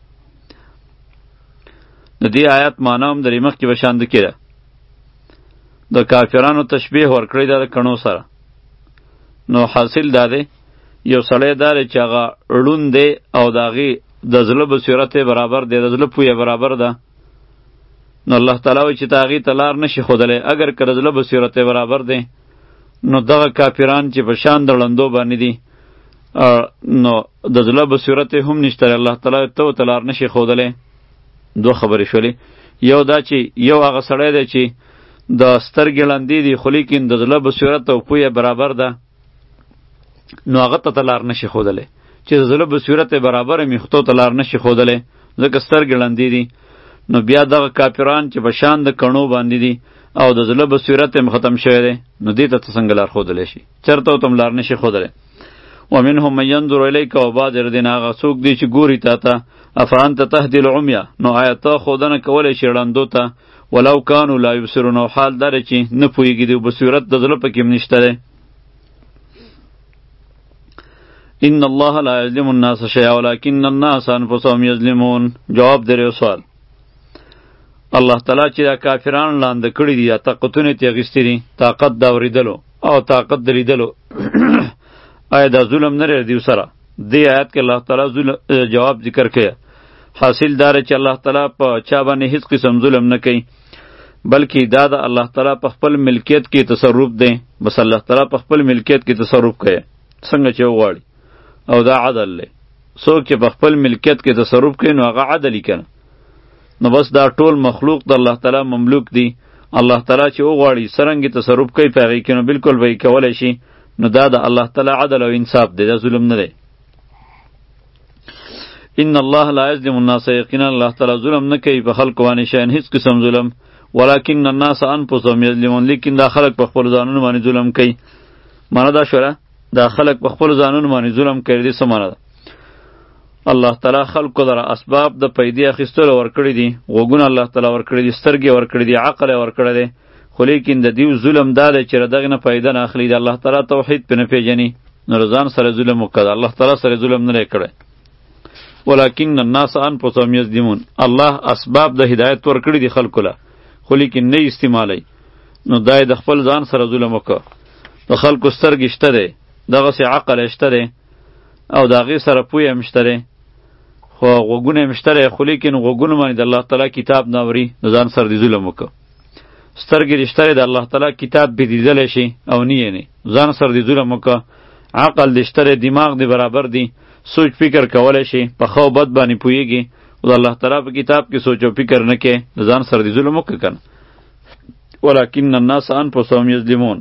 د دې آیات معنا هم درې مخکې به شانده کې ده. د کافرانو تشبیه ورکړی ده د کڼو سره. نو حاصل دا دی یو سړی دا دی چې هغه ړوند دی او د هغې د زړه بصیرت یې برابر دی، د زړه پویه برابر ده، نو الله تعالی وایي چې ته هغې ته لار نشي ښودلی. اگر که د زړه بصیرت یې برابر دی نو دغه کافران چې په شان د ړندو باندې دي نو د زړه بصیرت یې هم نشته، الله تعالی ته ورته لار نشي ښودلی. دوه خبرې شولې. یو دا چې یو هغه سړی دی چې د سترګې ړندې دي خو لیکن د زړه بصیرت او پویه برابر ده، نو هغه ته ته لار نشي ښودلی. چې د زړه بصیرت یې برابر وي خو ته لار نشي ښودلی ځکه سترګې ړندې دي. نو بیا دغه کافران چې په شان د کڼو باندې دي او د زړه بصیرت یې ختم شوی دی، نو دې ته ته څنګه لار ښودلی شي؟ چېرته ورته هم لار نشي ښودلی. ومنهم من ينظر الیک، او بعض د دې نه هغه څوک دی چې ګوري تا ته. افانت تهدی العمي، نو آیا ته ښودنه کولی شي ړندو ته، ولو کانوا لا یبصرون، او حال دا دی چې نه پوهېږي دی، بصیرت د زړه پکې هم نشته دی. ان الله لا یظلم الناس شیئا ولکن الناس انفسهم یظلمون. جواب درې سوال. الله تعالی چې دا کافران لاندې کړي دي یا طاقتونه تې اخیستي دي، طاقت د اورېدلو او طاقت د لیدلو، آیا دا ظلم نه لري دوی سره؟ دې آیت کې الله تعالی جواب ذکر کړی. حاصل دار چې الله تعالی په چا باندې هیڅ قسم ظلم نه کوي، بلکې دا د الله تعالی په خپل ملکیت کې تصرف دی. بس الله تعالی په خپل ملکیت کې تصرف کوي څنګه چې وغواړي، او دا عدل دی. څوک چې په خپل ملکیت کې تصرف کوي نو هغه عدل یې کنه. نو بس دا ټول مخلوق د الله تعالی مملوک دی. الله تعالی چې وغواړي څرنګه تصرف کوي په هغې کې نو بالکل به یې کولی شي. نو دا د الله تعالی عدل او انصاف دی، دا ظلم نه دی. ان الله لا یظلم الناس، یقینا الله تعالی ظلم نه کوي په خلکو باندې شیئا هیڅ قسم ظلم، ولکن الناس انفسهم یظلمون، لیکن دا خلک په خپل ځانونو باندې ظلم کوي. معنا دا شوله دا خلک په خپل ځانونو باندې ظلم کوي. دې څه معنا ده؟ الله تعالی خلکو لره اسباب د پیدې اخیستلو ورکړي دي، غوږونه الله تعالی ورکړي دي، سترګې ورکړي دي، عقل یې ورکړی دی، خو لیکن د دیو ظلم دا دی چې د دغې نه فایده نه اخلي. د الله تعالی توحید پې نه پېژني، نو ځان سره ظلم وکړه. الله تعالی سره ظلم نه دی کړی. ولکن الناس انفسهم یظلمون، الله اسباب د هدایت ورکړي دي خلکو له، خو لیکن نه استعمالوي. نو دا د خپل ځان سره ظلم وکړه. د خلکو سترګې شته دی، دغسې عقل یې شته دی، او د هغې سره پوی هم شته دی، خو غوږونه یې شته دی، خو لیکن غوږونو باندې د الله تعالی کتاب نه اوري. نو ځان سره دې ظلم وکړه. سترګې دې شته دی، د الله تعالی کتاب پې لیدلی شي او نه یې نه، ځان سره دې ظلم وکړه. عقل دې شته دی، دماغ دې برابر دی، سوچ فکر کولی شي، په ښه او بد باندې پوهېږي، او د الله تعالی په کتاب کې سوچ او فکر نه کوي. د ځان سره دې ظلم وکړه که نه. ولکن الناس انفسهم یظلمون.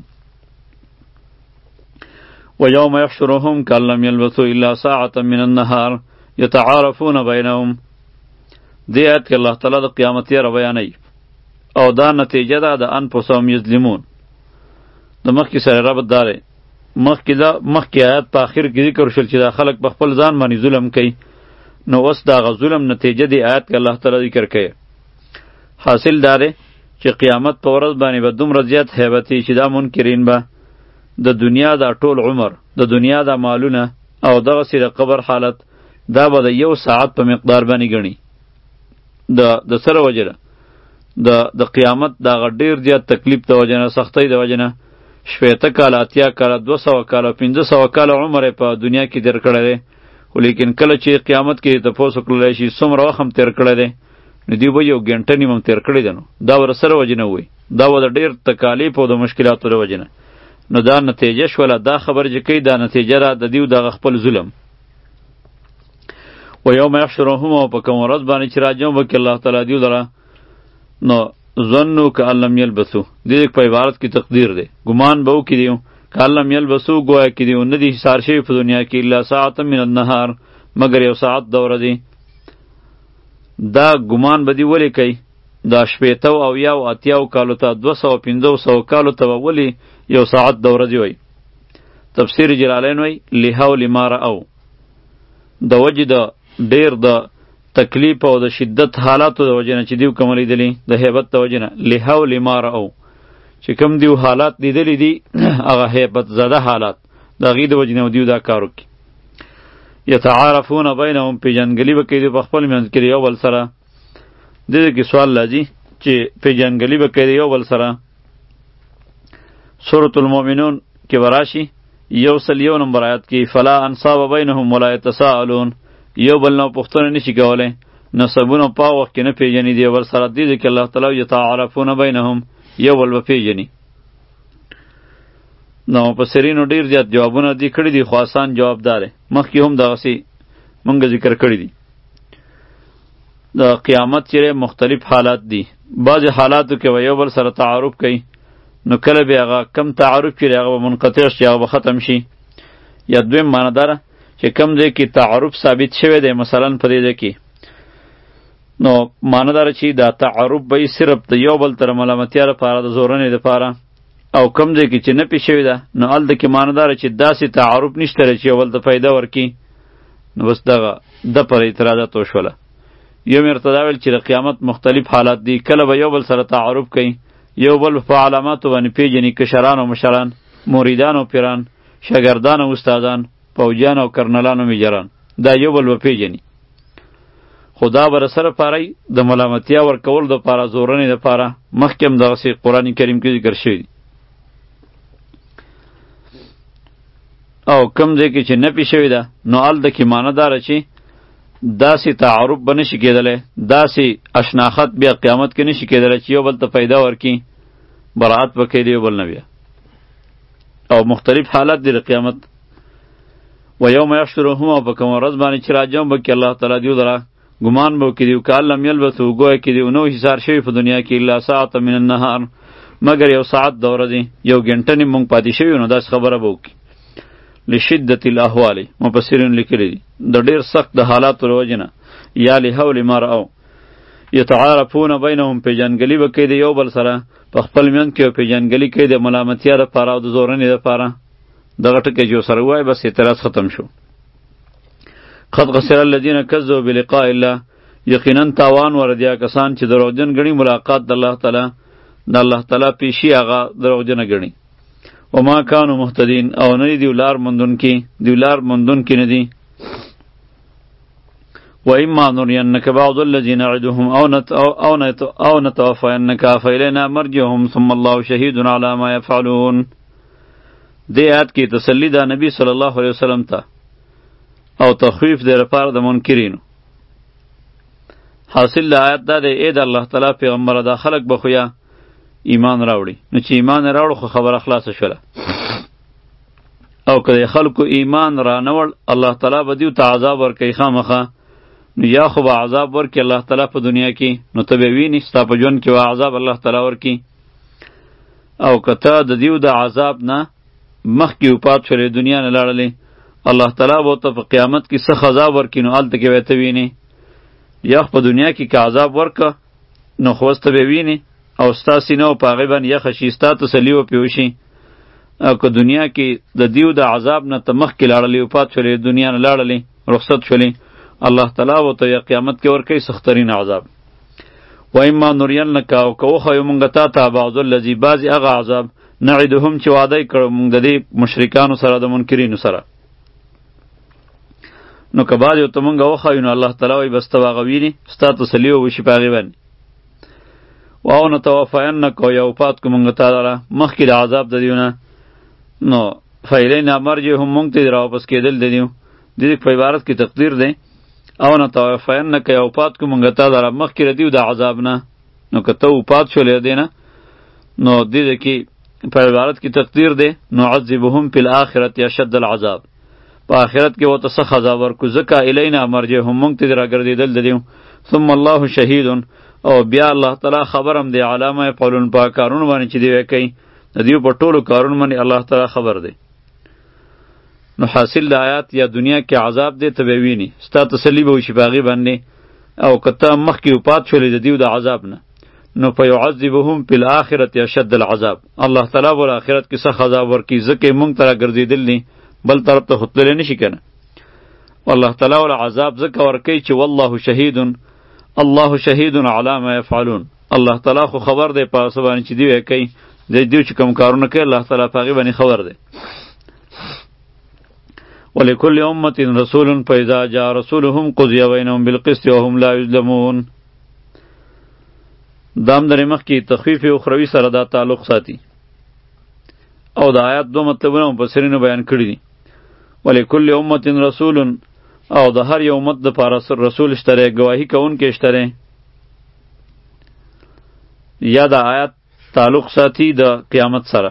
ویوم یحشرهم کأن لم یلبثوا الا ساعة من النهار یتعارفون بینهم. دې آیت کې الله تعالی د قیامت یاره بیانوي، او دا نتیجه ده د انفسهم یظلمون. د مخکې سره ربط دا دی، مخکې دا مخکې آیات په آخر کې ذکر شول چې دا خلک په خپل ځان باندې ظلم کوي. نو اوس د هغه ظلم نتیجه دې آیات کې الله تعالی ذکر کوي. حاصل دا دی چې قیامت په ورځ باندې به دومره زیات هیبتي چې دا منکرین به د دنیا دا ټول عمر، د دنیا دا مالونه او دغسې د قبر حالت، دا به د یو ساعت په مقدار باندې ګڼي. د د سره وجه ده د د قیامت دا هغه ډېر زیات تکلیف د وجه نه، سختۍ د وجه نه، شپېته کاله، اتیا کاله، دوه سوه کاله، پنځه سوه کاله عمر یې په دنیا کې تېر کړی دی. خو لیکن کله چې قیامت کې تپوس وکړلی شي څومره وخت هم تېر کړی دی، نو دوی به یو ګنټه نیم هم تېر کړی دی. نو دا به د سره وجې نه ووایي، دا به د ډېر تکالیف او د مشکلاتو د وجې نه. نو دا نتیجه شوله. دا خبر چې کوي دا نتیجه ده د دیو دغه خپل ظلم. و یوم یحشرهم، او په کوم ورځ باندې چې راجمع به کړي الله تعالی دیو لره، نو ظنوا کأن لم یلبثوا، دې په عبارت کې تقدیر دی، ګمان به وکړي دیو کأن لم یلبثوا، گویا کې دیو نه دي حصار شوي په دنیا کې الا ساعة من النهار، مگر یو ساعت د ورځې. دا ګمان به دې ولې کوي؟ دا شپېته او یو اتیاو کالو ته، دوه سوه پنځه سوه کالو ته به ولې یو ساعت د ورځې وایي؟ تفسیر جلالین وایي لحول ما رأو، د وجې د ډېر د تکلیف او د شدت حالاتو د وجې نه چې دیو کوم لیدلي، د هیبت د وجې نه، لحول ما رأو، چې کوم دیو حالات لیدلی دي هغه هیبت زده حالات، د هغې د وجې نه دیو دا کار وکړي. یتعارفون بینهم، پیژندګلي به کوي په خپل منځ کې د یو بل سره. دې کې سوال راځي چې پیژندګلي به کوي د یو بل سره. سورة المؤمنون کې به راشي یو سل یو نمبر آیات کې فلا انصاب بینهم ولا یتساءلون، یو بل نه پوښتنه نشي کولی، نسبونه په وخت کې نه پیژني دی یو بل سره. دې کې الله تعالی یتعارفون بینهم، یو بل به پیژني. نو مفسرینو ډېر زیات جوابونه دي کړي دي، خو آسان جواب دار دی، مخکې هم دغسې مونږ ذکر کړي دي. د قیامت چې مختلف حالات دي، بعضې حالاتو کې به یو بل سره تعارف کوي، نو کله به هغه کم تعارف چې هغه به منقطع شي، هغه به ختم شي. یا دویم معنی داره چې کم ځای کې تعارف ثابت شوی دی، مثلا په دې ځای کې، نو معنی داره چې دا تعارف به یې صرف د یو بل تر ملامتیا لپاره، د زورنې لپاره، او کم ځای کې چې نه پې شوې ده، نو هلته کې معنی داره چې داسې تعارف نشته دی چې یو بل ته فایده ورکړي. نو بس دغه ده پر اعتراضات وشوله. یو مې ورته دا ویل چې د قیامت مختلف حالات دي، کله به یو بل سره تعارف کوي، یو بل په علاماتو باندې پیژني، کشران او مشران، مریدان او پیران، شاګردان او استادان، پوجیان او کرنلان او میجران دا یو بل وپیژني خدا بر سره پاره د ملامتیا ورکول د پاره زورنې د پاره مخکم دغه قرآن کریم کې ذکر شوی او کم ځای کې چې نفي شوی ده نو هلته کې معنی داره چې داسې تعارف به نشي کېدلی داسې اشناخت بیا قیامت کې نشي کېدلی چې یو بل ته پیدا ورکي براعت به کوي د یو بل نه بیا او مختلف حالت دی د قیامت و یوم یحشرهم او په کومه ورځ باندې چې راجم به کړي الله تعالی دیو لره ګمان به وکړي دیو که لم یلبثوا گویا کې دیو نو حصار شوي په دنیا کې الا ساعة من النهار مګر یو ساعت د ورځې یو ګنټه نیم مونږ پاتې شوي نو داسې خبره به وکړي لشدت الاحوال مفسرین لیکلی دي د ډیر سخت د حالاتو له وجې نه یا لحول ما رأو یتعارفون بینهم پیژنګلي به کوي د یو بل سره په خپل منځ کې پیژنګلي کوي د ملامتیا دپاره او د زورنې دپاره دغه ټکی چې ورسره ووایي بس اعتراض ختم شو قد خسر الذین کذبوا بلقاء الله یقینا تاوان وردیا کسان چې دروغجن ګڼي ملاقات د الله تعالی د الله تعالی پیشي هغه دروغجنه ګڼي وما كانوا مهتدين او نه دی لار مندون کی دی لار مندون کی نه دی و اما نرينك بعض الذين نعدهم او نت او نت او نتوفينك فإلينا مرجعهم ثم الله شهيد على ما يفعلون دی آیات کی تسلی دا نبی صلی الله علیه وسلم ته او تخویف دی لپاره د منکرینو حاصل د آیات دا دی اې د الله تعالی پیغمبر دا خلق بخویا ایمان راوړي نو چې ایمان راوړو خو خبره خلاصه شوله او که خلکو ایمان را نوړ الله تعالی به دیو ته عذاب ورکوي خامخه نو یا خو به عذاب ورکړي الله تعالی په دنیا کې نو ته به وینې ستا په ژوند کې به عذاب الله تعالی ورکړي او که ته د دیو د عذاب نه مخکې وفات شولې دنیا نه لاړلې الله تعالی به ته په قیامت کې سخت عذاب ورکړي نو هلته کې به ته وینې یا په دنیا کې که عذاب ورکه نو خو اوس ته به وینې او ستا سینه او په هغې باندې یخه شي ستا تسلي وپې وشي او که دنیا کې د دیو د عذاب نه ته مخکې لاړلې وفات شولې دنیا نه لاړلې رخصت شولې الله تعالی به ته یا قیامت کې ورکوي سخترین عذاب و اما نرینک او که وښیو مونږ تا ته بعض الذي بعضې هغه عذاب نعدهم چې وعده یې کړی مونږ د دې مشرکانو سره د منکرینو سره نو که بعضې ورته مونږ وښیو نو الله تعالی وایي بس ته به هغه وینې ستا تسلي به وشي په هغې باندې او نتوفینک او یا وفات کو مونږ تا لره مخکې د عذاب د دیو نه نو فیلینا مرجعهم مونږ ته را واپس کېدل د دیو د دې په عبارت کې تقدیر دی او نتوفینک یا وفات کو مونږ تا لره مخکې د دیو د عذاب نه نو که ته وفات شولې دی نه نو د دې کې په عبارت کې تقدیر دی نعذبهم فی الآخرة اشد العذاب په آخرت کې ورته سخت عذاب ورکو ځکه الینا مرجعهم مونږ ته راګرځېدل د دیو ثم الله شهید او بیا الله تعالی خبرم دی علامه یفعلون په کارونو باندې چې دی کوي د دیو په ټولو کارونو باندې الله تعالی خبر دی نو حاصل د آیات یا دنیا کې عذاب دی ته به ویني ستا تسلي به وشي په هغې باندې او که ته مخکې وفات شولې د دیو د عذاب نه نو فیعذبهم فی الآخرة اشد العذاب الله تعالی به آخرت کې سخت عذاب ورکړي ځکه موږ ته راګرځېدل دي بل طرف ته خو تللی نشي که نه والله تعالی ول عذاب ځکه ورکوي چې والله شهید الله شهید علی ما یفعلون الله تعالی خو خبر دی په څه باندې چې دوی کوي د دوی چې کوم کارونه کوي الله تعالی په هغې باندې خبر دی ولکل امة رسول فاذا جاء رسولهم قضی بینهم بالقسط وهم لا یظلمون دام درې مخکې تخفیف اخروي سره دا تعلق ساتي او د آیات دو مطلبونه مفسرینو بیان کړي دي ولکل امة رسول او د هر یو امت دپاره رسول شته ګواهي کوونکی شته یا د آیات تعلق ساتي د قیامت سره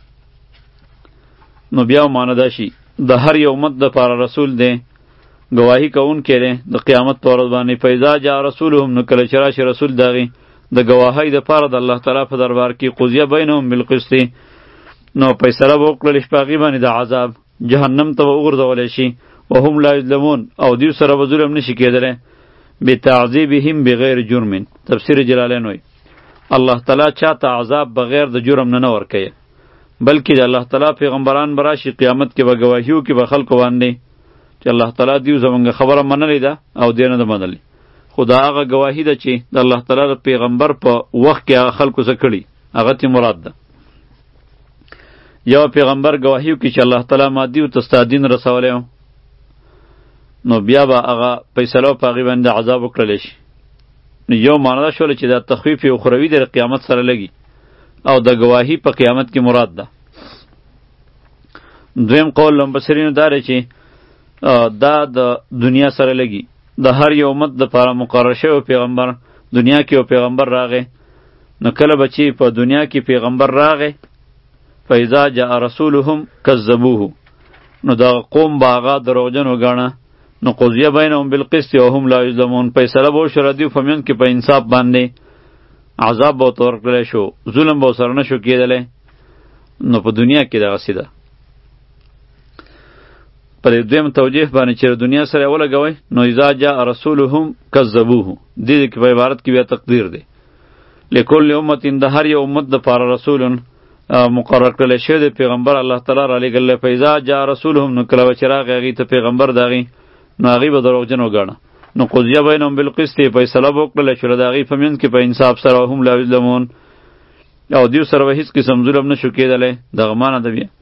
نو بیا معنی دا شي د هر یو امت دپاره رسول دی ګواهي کوونکی دی د قیامت په ورځ باندې فیضا جاء رسولهم نو کله چې راشي رسول د هغې د ګواهۍ دپاره د الله تعالی په دربار کې قضیه بینهم بالقسط نو فیصله به وکړل شي په هغې باندې د عذاب جهنم ته به وغورځولی شي وهم لا یظلمون او دیو سره به ظلم نشي کېدلی بتعذیبهم بغیر جرم تفسیر جلالین وایي الله تعالی چاته عذاب بغیر د جرم نه نه ورکوي بلکې د الله تعالی پیغمبران به راشي قیامت کې به ګواهي وکړي به خلکو باندې چې الله تعالی دیو زموږ خبره منلې ده او دی نه ده منلې خو دا هغه ګواهي ده چې د الله تعالی د پیغمبر په وخت کې هغه خلکو څه کړي هغه تی مراد ده یو پیغمبر گواهی وکړي چې الله تعالی ما دې ته ستا دین رسولی و، نو بیا به هغه فیصله په هغې باندې عذاب وکړلی شي. نو یو معنا دا شوله چې دا تخویف اخروي د قیامت سره لګي او د گواهی په قیامت کې مراد ده. دویم قول لمبصرینو دا دی چې دا د دنیا سره لګي، د هر یو امت دپاره مقرر شوی پیغمبر دنیا کې یو پیغمبر راغی، نو کله به چې په دنیا کې پیغمبر راغی فاذا جاء رسولهم کذبوه، نو دا قوم به هغه دروغجن وګاڼه، نو قضیه بینهم بالقسط وهم لا یظلمون، فیصله به وشوه دوی په منځ کې په انصاف باندې، عذاب به ورته ورکړلی شو، ظلم به ورسره نه شو کېدلی. نو په دنیا کې دغسې ده. په دې دویم توجیه باندې چې دنیا سره یې ولګوئ، نو اذا جاء رسولهم کذبوه، دې کې په عبارت کې بیا تقدیر دی. لکل امت د هر یو امت دپاره رسول مقرر کړلی شوی دی پیغمبر الله تعالی را لېږلی. فاذا جاء رسولهم، نو کله به چې راغی هغې ته پیغمبر د هغې، نو هغې به دروغجن وګاڼه، نو قضیه بینهم بالقسط، فیصله به وکړله شوله د هغې په منځ کې په انصاف سره، هم لا یظلمون، او دیو سره به هېڅ قسم ظلم نه شو کېدلی. دغه معنی ده بیا.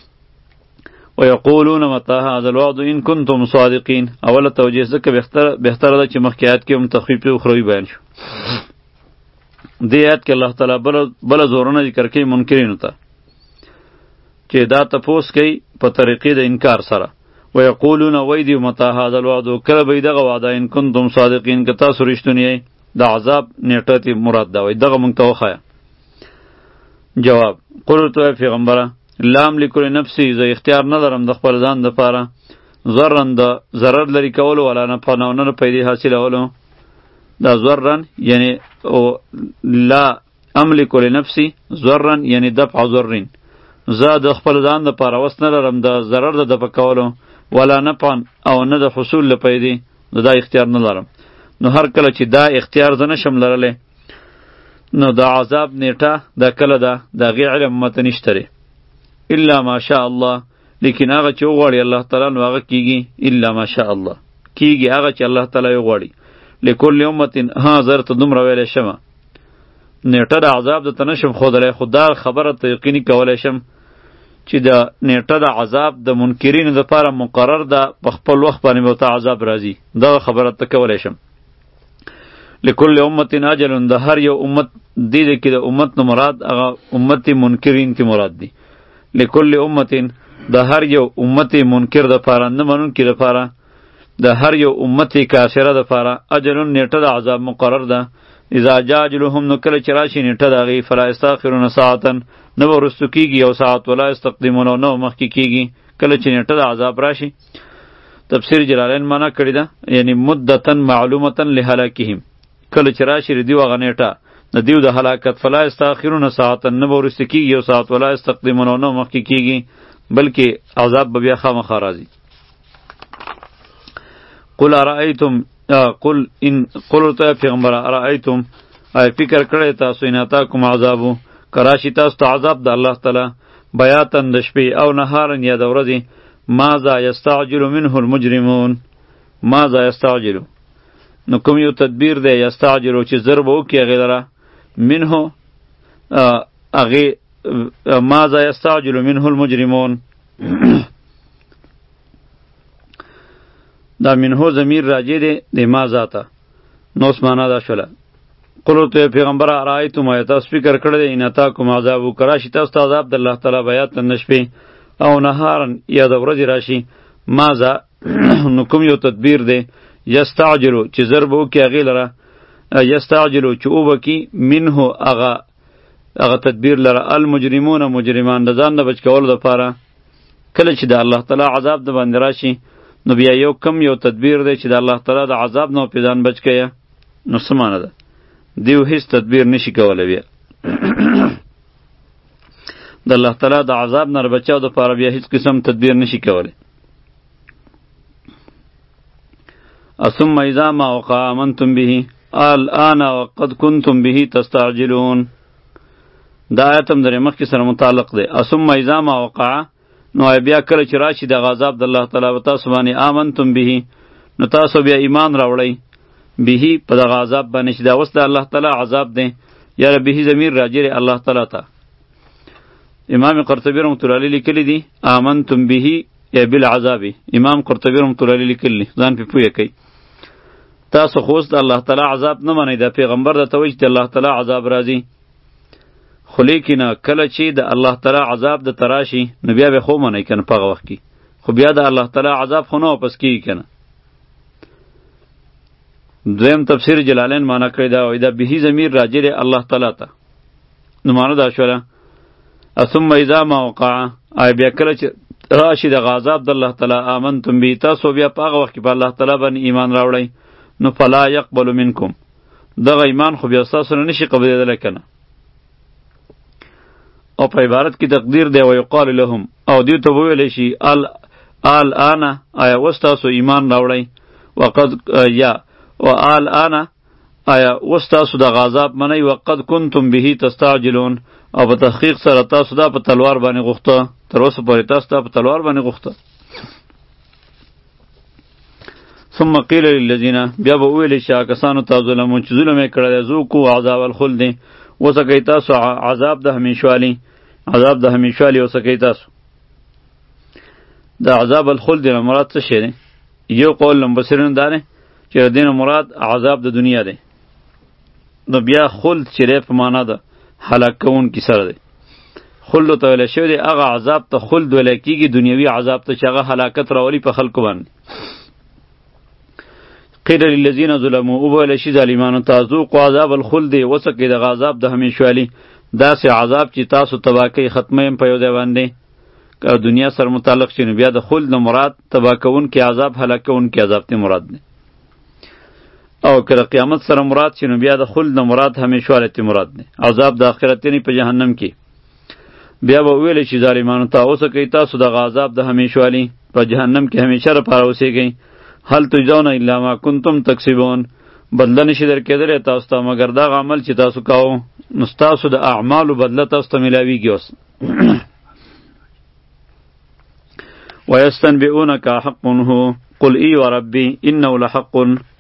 ویقولون متى هذا الوعد ان کنتم صادقین. اوله توجیه ځکه بهتره ده چې مخکې آیت کې هم تخفیف اخروي بیان شو. دې آیت کې الله تعالی بله زورونه ذکر کوي منکرینو ته چې دا تپوس کوي په طریقې د انکار سره. ویقولون ویدی متى هذا الوعد، کله به دغه وعده ان کنتم صادقین که تاسو رښتونی یئ، د عذاب نیټه تی مراد ده، وایي دغه موږ ته وښایه. جواب: قل ورته وایه پیغمبره لام لکل نفسی، زه اختیار نه لرم د خپل ځان دپاره ضرن د ضرر لرې کولو ولا نفع نه نه پیدې حاصلولو. دا ضرن یعنی لا املک لنفسی ضرن یعنی دفع ضرین، زه د خپل ځان دپاره وس نه لرم د ضرر د دفع کولو ولا نفع او نه د حصول له پیدې، دا اختیار نه لرم. نو هر کله چې دا اختیار زه نشم لرلی، نو د عذاب نیټه دا کله ده د هغې علم ماته نشته دی. الا ماشاء الله، لیکن هغه چې وغواړي الله تعالی نو هغه کیږي. الا ماشاء الله کیږي هغه چې الله تعالی وغواړي. لکل امت ها زر ته دومره ویلی شمه نیټه د عذاب د ته نشم ښودلی، خو دا خبره ته یقیني کولی شم چې د نیټه د عذاب د منکرینو دپاره مقرر ده، په خپل وخت باندې به ورته عذاب راځي، دغه خبره ته کولی شم. لکل امت اجل، د هر یو امت دې دې کې د امت نه مراد هغه امت منکرین تی مراد دی. لکل امت د هر یو امت منکر دپاره، نه منونکي دپاره، د هر یو امت کافره دپاره اجل نیټه د عذاب مقرر ده. اذا جاء اجلهم، نو کله چې راشي نیټه د هغې فلا یستاخرون ساعتا، نه به وروستو کېږي یو ساعت، ولا یستقدمون، او نه به مخکې کېږي کله چې نیټه د عذاب راشي. تفسیر جلالین معنا کړې ده یعنی مدتن معلومتن لهلاکهم، کله چې راشي د دیو هغه نیټه د دیو د هلاکت، فلا یستاخرون ساعتا، نه به وروسته کېږي یو ساعت، ولا یستقدمون، او نه به مخکې کېږي، بلکې عذاب به بیا خامخا راځي. قل ارائیتم قل ان قل ورته پیغمبر ارائیتم، آیا فکر کړی تاسو ان اتاکم عذابو، کراشي تاسو ته عذاب د الله تعالی بیاتن د شپې او نهارن یا د ورځې، ماذا یستعجل منه المجرمون. ماذا یستعجل، نو کوم یو تدبیر دی یستعجلو چې زر به وکړي هغې لره، منه هغې ماذا یستعجل منه المجرمون. دا منهو ضمیر راجع دی د ماذا ته، نو اوس معنا دا شوله. قل ورته پیغمبره ارایتم، آیا تاسو فکر کړی دی ان اتاکم عذابو، که راشي تاسو ته عذاب د الله تعالی بیاتن د شپې او نهارن یا د ورځې راشي، ماذا نو کوم یو تدبیر دی یستعجلو چې زر به وکړي هغې لره، یستعجلو چې وبکي منه هغه هغه تدبیر لره المجرمون مجرمان د ځان د بچ کولو دپاره. کله چې د الله تعالی عذاب د باندې راشي، نو بیا یو کم یو تدبیر دی چې د الله تعالی د عذاب نه پې ځان بچ کیه. نو څه معنی ده؟ دیو هیڅ تدبیر نشي کولی بیا د الله تعالی د عذاب نه بچاو دپاره بیا هیڅ قسم تدبیر نشي کولی. ثم اذا ما وقع آمنتم به الآن وقد كنتم به تستعجلون. دا آیت هم درې مخکې سره متعلق دی. ثم اذا ما وقع، نو بیا کله چې راشي د عذاب د الله تعالی په تاسو باندې آمنتم به، نو تاسو بیا ایمان راوړئ به په دغه عذاب باندې چې دا اوس د الله تعالی عذاب دی، یا به ضمیر راجع دی الله تعالی ته. امام قرطبی رحمت الله علیه لیکلی دی آمنتم به یا بالعذاب. امام قرطبی رحمت الله علیه لیکلی ځان په پوهه کوي. تاسو خو اوس د الله تعالی عذاب نه منئ، د پیغمبر د توجه د الله تعالی عذاب راځي. خو لیکن کله چې د الله تعالی عذاب د تراشي نو بیا به خو منئ کنه په هغه وخت کې. خو بیا د الله تعالی عذاب خو نه واپس کیږي کنه. دویم تفسیر جلالین معنا کړی دا وای دا به ضمیر راجع دی الله تعالی ته. نو معنا دا شوله ثم اذا ما وقع ای بیا کله چې راشي د عذاب د الله تعالی آمنتم بی تاسو بیا په هغه وخت کې په الله تعالی باندې ایمان راوړئ نو فلا يقبل منکم دغه ایمان خو بیا تاسو نه نشي قبولېدلی کنه. او په عبارت کې تقدیر دی ویقال لهم او دیو ته وویلی شي ال الان آیا اوس تاسو ایمان راوړئ وقد یا و الان آیا اوس تاسو د عذاب منئ وقد کنتم به تستعجلون او په تحقیق سره تاسو دا په تلوار باندې غوښته تر اوسه پورې تاسو دا په تلوار باندې غوښته. ثم قیل للذین بیا به وویلی شي هغه کسانو ته ظلمون چې ظلم یې کړی دی ذوقوا عذاب الخلد وڅکئ تاسو عذاب د همیشوالي عذاب د همیشوالي وڅکئ تاسو. د عذاب الخلد نه مراد څه شی دی؟ یو قول مفسرینو دا دی چې د دې نه مراد عذاب د دنیا دی. نو بیا خلد چې دی په معنا ده هلاک کوونکي سره دی. خلد ته ویلی شوی دی هغه عذاب ته خلد ویلی کېږي دنیوي عذاب ته چې هغه هلاکت راولي په خلکو باندې. قیل للذین ظلموا وویلی شي ظالمانو ته ذوقوا عذاب الخلد وڅکئ دغه عذاب د همیشوالي داسې عذاب چې تاسو تباه کوي ختمه یم په یو ځای باندې. که دنیا سره متعلق شي نو بیا د خلد نه مراد تباه کوونکي عذاب هلاک کوونکي عذاب ته مراد دی. او که د قیامت سره مراد شي نو بیا د خلد نه مراد همیشوالی ته مراد دی. عذاب د آخرت یعنی په جهنم کې. بیا به وویلی شي ظالمانو ته وڅکئ تاسو دغه عذاب د همیشوالي په جهنم کې همیشه لپاره اوسیږئ. هل تجزون الا ما کنتم تکسبون بدله نشي درکېدلی تاسو ته مګر دغه عمل چې تاسو کوو نو ستاسو د اعمالو بدله تاسو ته میلاویږي. اوس ویستنبئونک حق هو قل ای وربی انه لحق